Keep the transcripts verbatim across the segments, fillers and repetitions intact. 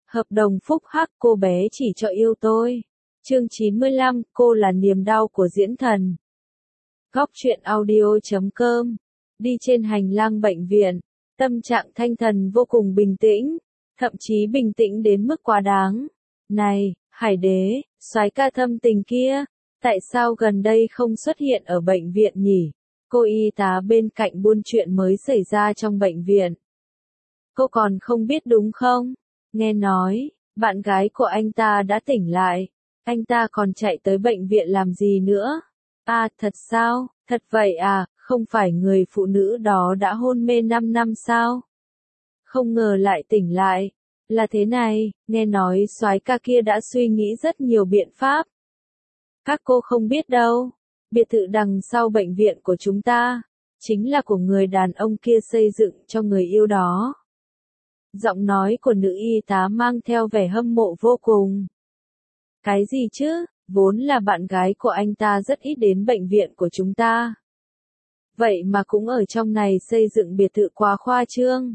Hợp đồng phúc hắc, cô bé chỉ cho yêu tôi. Chương chín mươi lăm, cô là niềm đau của diễn thần. Góc truyện audio chấm com. Đi trên hành lang bệnh viện, tâm trạng Thanh Thần vô cùng bình tĩnh, thậm chí bình tĩnh đến mức quá đáng. Này, Hải Đế, soái ca thâm tình kia, tại sao gần đây không xuất hiện ở bệnh viện nhỉ? Cô y tá bên cạnh buôn chuyện mới xảy ra trong bệnh viện. Cô còn không biết đúng không? Nghe nói, bạn gái của anh ta đã tỉnh lại. Anh ta còn chạy tới bệnh viện làm gì nữa? À, thật sao? Thật vậy à, không phải người phụ nữ đó đã hôn mê năm năm sao? Không ngờ lại tỉnh lại. Là thế này, nghe nói soái ca kia đã suy nghĩ rất nhiều biện pháp. Các cô không biết đâu, biệt thự đằng sau bệnh viện của chúng ta, chính là của người đàn ông kia xây dựng cho người yêu đó. Giọng nói của nữ y tá mang theo vẻ hâm mộ vô cùng. Cái gì chứ, vốn là bạn gái của anh ta rất ít đến bệnh viện của chúng ta. Vậy mà cũng ở trong này xây dựng biệt thự quá khoa trương.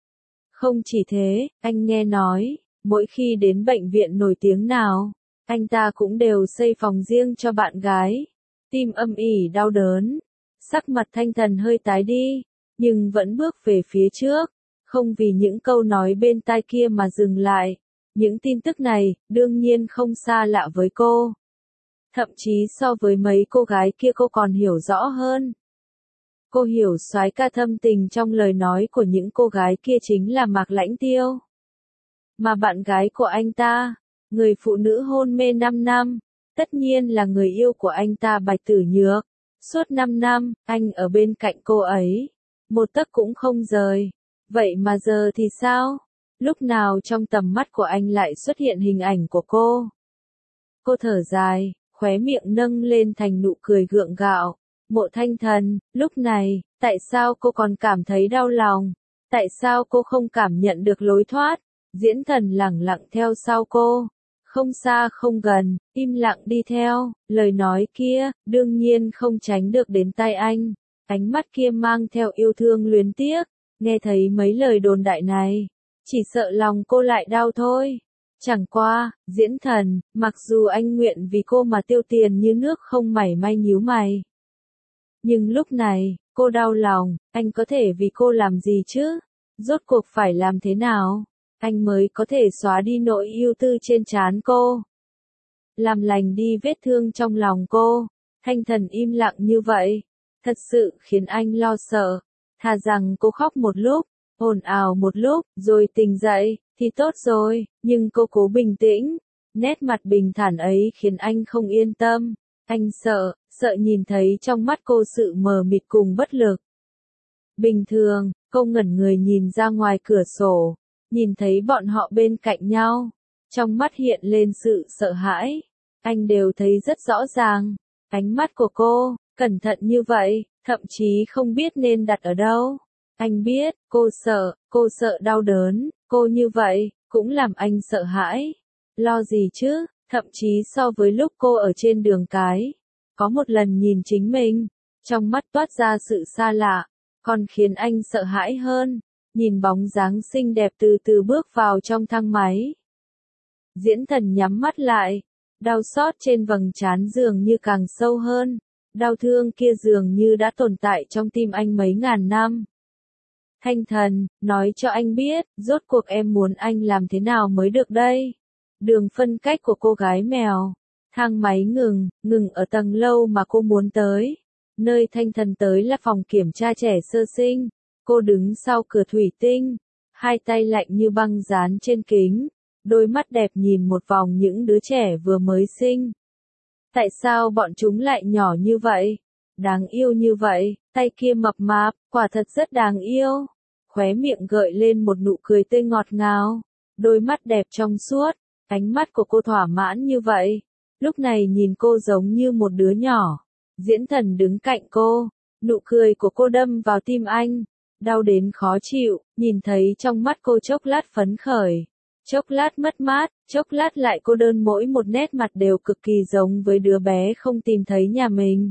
Không chỉ thế, anh nghe nói, mỗi khi đến bệnh viện nổi tiếng nào, anh ta cũng đều xây phòng riêng cho bạn gái. Tim âm ỉ đau đớn, sắc mặt Thanh Thần hơi tái đi, nhưng vẫn bước về phía trước, không vì những câu nói bên tai kia mà dừng lại. Những tin tức này, đương nhiên không xa lạ với cô. Thậm chí so với mấy cô gái kia cô còn hiểu rõ hơn. Cô hiểu soái ca thâm tình trong lời nói của những cô gái kia chính là Mạc Lãnh Tiêu. Mà bạn gái của anh ta, người phụ nữ hôn mê năm năm, tất nhiên là người yêu của anh ta Bạch Tử Nhược. Suốt năm năm, anh ở bên cạnh cô ấy, một tấc cũng không rời. Vậy mà giờ thì sao? Lúc nào trong tầm mắt của anh lại xuất hiện hình ảnh của cô? Cô thở dài, khóe miệng nâng lên thành nụ cười gượng gạo. Mộ Thanh Thần, lúc này, tại sao cô còn cảm thấy đau lòng? Tại sao cô không cảm nhận được lối thoát? Diễn Thần lẳng lặng theo sau cô. Không xa không gần, im lặng đi theo, lời nói kia, đương nhiên không tránh được đến tai anh. Ánh mắt kia mang theo yêu thương luyến tiếc, nghe thấy mấy lời đồn đại này, chỉ sợ lòng cô lại đau thôi. Chẳng qua, Diễn Thần, mặc dù anh nguyện vì cô mà tiêu tiền như nước không mảy may nhíu mày. Nhưng lúc này, cô đau lòng, anh có thể vì cô làm gì chứ? Rốt cuộc phải làm thế nào? Anh mới có thể xóa đi nỗi ưu tư trên trán cô. Làm lành đi vết thương trong lòng cô. Thanh Thần im lặng như vậy, thật sự khiến anh lo sợ. Thà rằng cô khóc một lúc, ồn ào một lúc, rồi tỉnh dậy, thì tốt rồi, nhưng cô cố bình tĩnh. Nét mặt bình thản ấy khiến anh không yên tâm. Anh sợ, sợ nhìn thấy trong mắt cô sự mờ mịt cùng bất lực. Bình thường, cô ngẩn người nhìn ra ngoài cửa sổ, nhìn thấy bọn họ bên cạnh nhau. Trong mắt hiện lên sự sợ hãi. Anh đều thấy rất rõ ràng. Ánh mắt của cô, cẩn thận như vậy, thậm chí không biết nên đặt ở đâu. Anh biết, cô sợ, cô sợ đau đớn, cô như vậy, cũng làm anh sợ hãi. Lo gì chứ, thậm chí so với lúc cô ở trên đường cái, có một lần nhìn chính mình, trong mắt toát ra sự xa lạ, còn khiến anh sợ hãi hơn, nhìn bóng dáng xinh đẹp từ từ bước vào trong thang máy. Diễn Thần nhắm mắt lại, đau xót trên vầng trán dường như càng sâu hơn, đau thương kia dường như đã tồn tại trong tim anh mấy ngàn năm. Thanh Thần, nói cho anh biết, rốt cuộc em muốn anh làm thế nào mới được đây? Đường phân cách của cô gái mèo. Thang máy ngừng, ngừng ở tầng lâu mà cô muốn tới. Nơi Thanh Thần tới là phòng kiểm tra trẻ sơ sinh. Cô đứng sau cửa thủy tinh, hai tay lạnh như băng dán trên kính, đôi mắt đẹp nhìn một vòng những đứa trẻ vừa mới sinh. Tại sao bọn chúng lại nhỏ như vậy? Đáng yêu như vậy, tay kia mập mạp, quả thật rất đáng yêu. Khóe miệng gợi lên một nụ cười tươi ngọt ngào, đôi mắt đẹp trong suốt, ánh mắt của cô thỏa mãn như vậy. Lúc này nhìn cô giống như một đứa nhỏ. Diễn Thần đứng cạnh cô, nụ cười của cô đâm vào tim anh, đau đến khó chịu, nhìn thấy trong mắt cô chốc lát phấn khởi, chốc lát mất mát, chốc lát lại cô đơn, mỗi một nét mặt đều cực kỳ giống với đứa bé không tìm thấy nhà mình.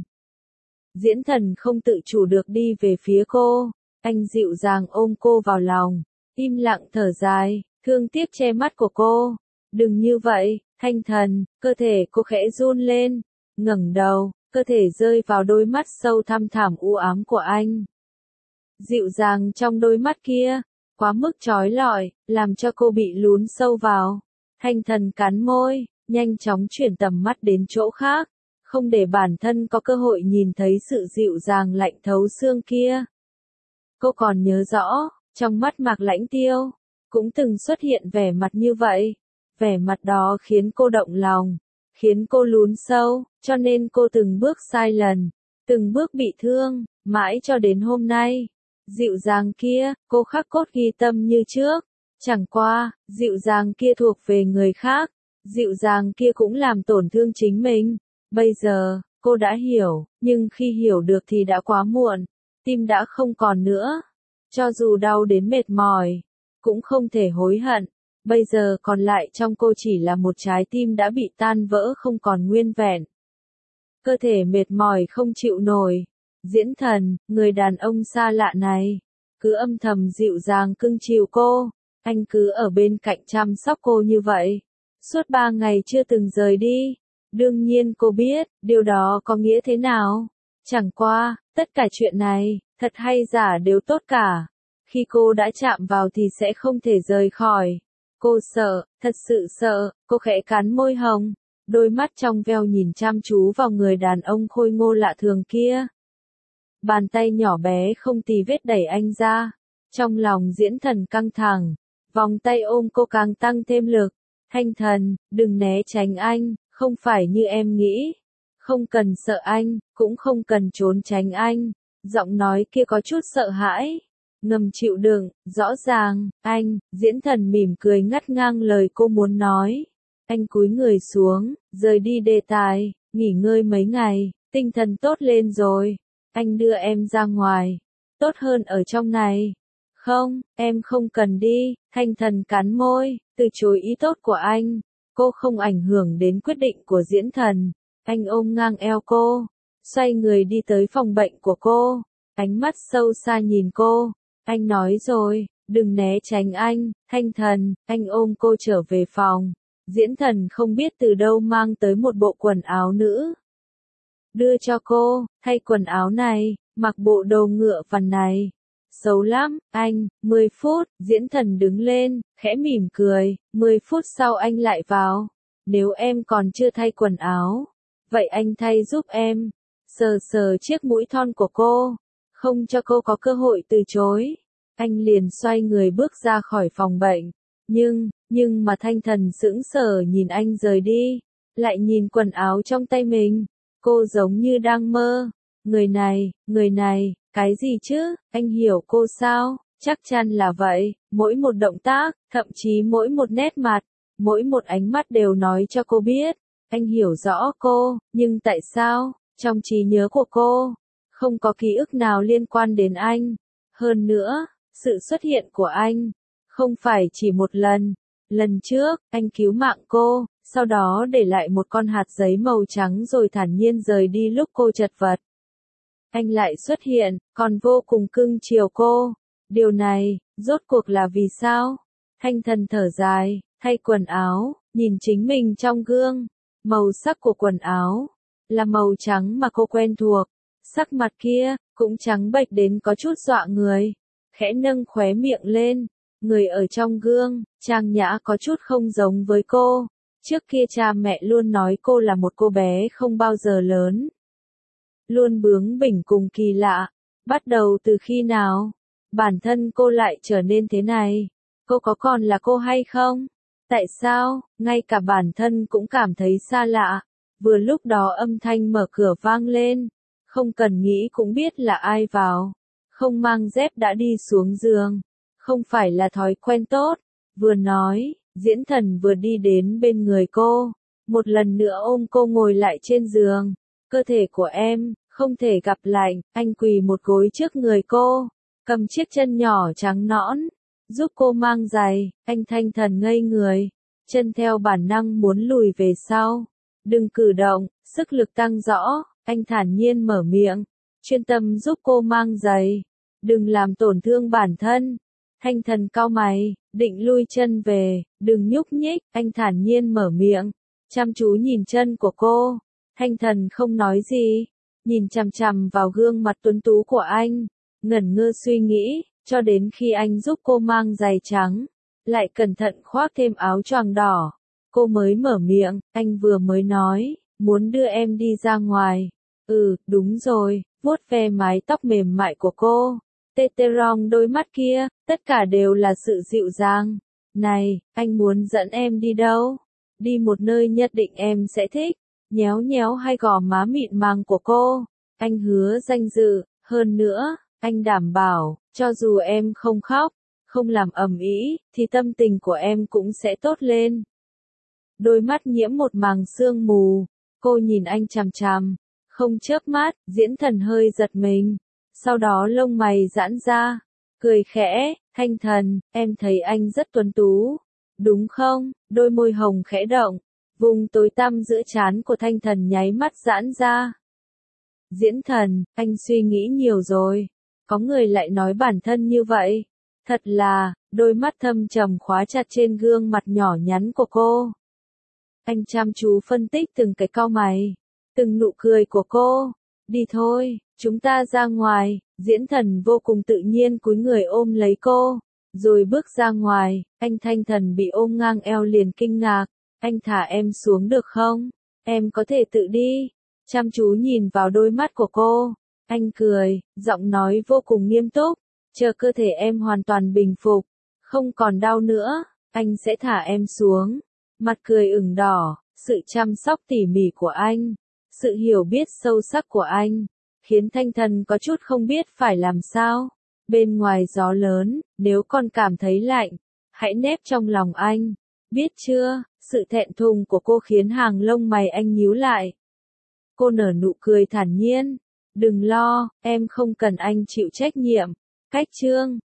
Diễn Thần không tự chủ được đi về phía cô, anh dịu dàng ôm cô vào lòng, im lặng thở dài, thương tiếc che mắt của cô. Đừng như vậy, Thanh Thần, cơ thể cô khẽ run lên, ngẩng đầu, cơ thể rơi vào đôi mắt sâu thăm thẳm u ám của anh. Dịu dàng trong đôi mắt kia, quá mức chói lọi, làm cho cô bị lún sâu vào. Thanh Thần cắn môi, nhanh chóng chuyển tầm mắt đến chỗ khác, không để bản thân có cơ hội nhìn thấy sự dịu dàng lạnh thấu xương kia. Cô còn nhớ rõ, trong mắt Mạc Lãnh Tiêu, cũng từng xuất hiện vẻ mặt như vậy. Vẻ mặt đó khiến cô động lòng, khiến cô lún sâu, cho nên cô từng bước sai lần, từng bước bị thương, mãi cho đến hôm nay. Dịu dàng kia, cô khắc cốt ghi tâm như trước. Chẳng qua, dịu dàng kia thuộc về người khác, dịu dàng kia cũng làm tổn thương chính mình. Bây giờ, cô đã hiểu, nhưng khi hiểu được thì đã quá muộn, tim đã không còn nữa. Cho dù đau đến mệt mỏi, cũng không thể hối hận. Bây giờ còn lại trong cô chỉ là một trái tim đã bị tan vỡ không còn nguyên vẹn. Cơ thể mệt mỏi không chịu nổi. Diễn Thần, người đàn ông xa lạ này, cứ âm thầm dịu dàng cưng chiều cô. Anh cứ ở bên cạnh chăm sóc cô như vậy. Suốt ba ngày chưa từng rời đi. Đương nhiên cô biết, điều đó có nghĩa thế nào. Chẳng qua, tất cả chuyện này, thật hay giả đều tốt cả. Khi cô đã chạm vào thì sẽ không thể rời khỏi. Cô sợ, thật sự sợ, cô khẽ cắn môi hồng. Đôi mắt trong veo nhìn chăm chú vào người đàn ông khôi ngô lạ thường kia. Bàn tay nhỏ bé không tì vết đẩy anh ra. Trong lòng Diễn Thần căng thẳng. Vòng tay ôm cô càng tăng thêm lực. Thanh Thần, đừng né tránh anh, không phải như em nghĩ. Không cần sợ anh, cũng không cần trốn tránh anh. Giọng nói kia có chút sợ hãi. Ngầm chịu đựng, rõ ràng, anh, Diễn Thần mỉm cười ngắt ngang lời cô muốn nói. Anh cúi người xuống, rời đi đề tài, nghỉ ngơi mấy ngày, tinh thần tốt lên rồi. Anh đưa em ra ngoài, tốt hơn ở trong này. Không, em không cần đi, Thanh Thần cắn môi, từ chối ý tốt của anh. Cô không ảnh hưởng đến quyết định của Diễn Thần. Anh ôm ngang eo cô, xoay người đi tới phòng bệnh của cô, ánh mắt sâu xa nhìn cô. Anh nói rồi, đừng né tránh anh, Thanh Thần, anh ôm cô trở về phòng. Diễn Thần không biết từ đâu mang tới một bộ quần áo nữ. Đưa cho cô, thay quần áo này, mặc bộ đồ ngựa vằn này. Xấu lắm, anh, mười phút, Diễn Thần đứng lên, khẽ mỉm cười, mười phút sau anh lại vào. Nếu em còn chưa thay quần áo, vậy anh thay giúp em. Sờ sờ chiếc mũi thon của cô, không cho cô có cơ hội từ chối. Anh liền xoay người bước ra khỏi phòng bệnh. Nhưng, nhưng mà Thanh Thần sững sờ nhìn anh rời đi, lại nhìn quần áo trong tay mình. Cô giống như đang mơ. Người này, người này, cái gì chứ, anh hiểu cô sao? Chắc chắn là vậy, mỗi một động tác, thậm chí mỗi một nét mặt, mỗi một ánh mắt đều nói cho cô biết. Anh hiểu rõ cô, nhưng tại sao, trong trí nhớ của cô, không có ký ức nào liên quan đến anh. Hơn nữa, sự xuất hiện của anh, không phải chỉ một lần. Lần trước, anh cứu mạng cô, sau đó để lại một con hạt giấy màu trắng rồi thản nhiên rời đi lúc cô chật vật. Anh lại xuất hiện, còn vô cùng cưng chiều cô. Điều này, rốt cuộc là vì sao? Thanh Thần thở dài, thay quần áo, nhìn chính mình trong gương. Màu sắc của quần áo là màu trắng mà cô quen thuộc. Sắc mặt kia cũng trắng bệch đến có chút dọa người. Khẽ nâng khóe miệng lên. Người ở trong gương, trang nhã có chút không giống với cô. Trước kia cha mẹ luôn nói cô là một cô bé không bao giờ lớn. Luôn bướng bỉnh cùng kỳ lạ. Bắt đầu từ khi nào? Bản thân cô lại trở nên thế này. Cô có còn là cô hay không? Tại sao, ngay cả bản thân cũng cảm thấy xa lạ. Vừa lúc đó âm thanh mở cửa vang lên. Không cần nghĩ cũng biết là ai vào. Không mang dép đã đi xuống giường. Không phải là thói quen tốt. Vừa nói, Diễn Thần vừa đi đến bên người cô. Một lần nữa ôm cô ngồi lại trên giường. Cơ thể của em, không thể gặp lại. Anh quỳ một gối trước người cô. Cầm chiếc chân nhỏ trắng nõn. Giúp cô mang giày. Anh Thanh Thần ngây người. Chân theo bản năng muốn lùi về sau. Đừng cử động, sức lực tăng rõ. Anh thản nhiên mở miệng. Chuyên tâm giúp cô mang giày. Đừng làm tổn thương bản thân. Thanh Thần cau mày, định lui chân về, đừng nhúc nhích, anh thản nhiên mở miệng, chăm chú nhìn chân của cô. Thanh Thần không nói gì, nhìn chằm chằm vào gương mặt tuấn tú của anh, ngẩn ngơ suy nghĩ, cho đến khi anh giúp cô mang giày trắng, lại cẩn thận khoác thêm áo choàng đỏ, cô mới mở miệng, anh vừa mới nói, muốn đưa em đi ra ngoài. Ừ, đúng rồi, vuốt ve mái tóc mềm mại của cô. Tê tê rong đôi mắt kia, tất cả đều là sự dịu dàng. Này, anh muốn dẫn em đi đâu? Đi một nơi nhất định em sẽ thích. Nhéo nhéo hai gò má mịn màng của cô. Anh hứa danh dự, hơn nữa, anh đảm bảo, cho dù em không khóc, không làm ầm ĩ, thì tâm tình của em cũng sẽ tốt lên. Đôi mắt nhiễm một màng sương mù, cô nhìn anh chằm chằm, không chớp mắt, Diễn Thần hơi giật mình, sau đó lông mày giãn ra, cười khẽ, Thanh Thần, em thấy anh rất tuấn tú, đúng không? Đôi môi hồng khẽ động, vùng tối tăm giữa trán của Thanh Thần nháy mắt giãn ra. Diễn Thần, anh suy nghĩ nhiều rồi, có người lại nói bản thân như vậy, thật là, đôi mắt thâm trầm khóa chặt trên gương mặt nhỏ nhắn của cô. Anh chăm chú phân tích từng cái cau mày, từng nụ cười của cô. Đi thôi, chúng ta ra ngoài. Diễn Thần vô cùng tự nhiên cúi người ôm lấy cô, rồi bước ra ngoài. Anh Thanh Thần bị ôm ngang eo liền kinh ngạc. Anh thả em xuống được không? Em có thể tự đi. Chăm chú nhìn vào đôi mắt của cô, anh cười, giọng nói vô cùng nghiêm túc. Chờ cơ thể em hoàn toàn bình phục, không còn đau nữa, anh sẽ thả em xuống. Mặt cười ửng đỏ, sự chăm sóc tỉ mỉ của anh, sự hiểu biết sâu sắc của anh, khiến Thanh Thần có chút không biết phải làm sao. Bên ngoài gió lớn, nếu con cảm thấy lạnh, hãy nép trong lòng anh, biết chưa? Sự thẹn thùng của cô khiến hàng lông mày anh nhíu lại. Cô nở nụ cười thản nhiên, đừng lo, em không cần anh chịu trách nhiệm. Cách chương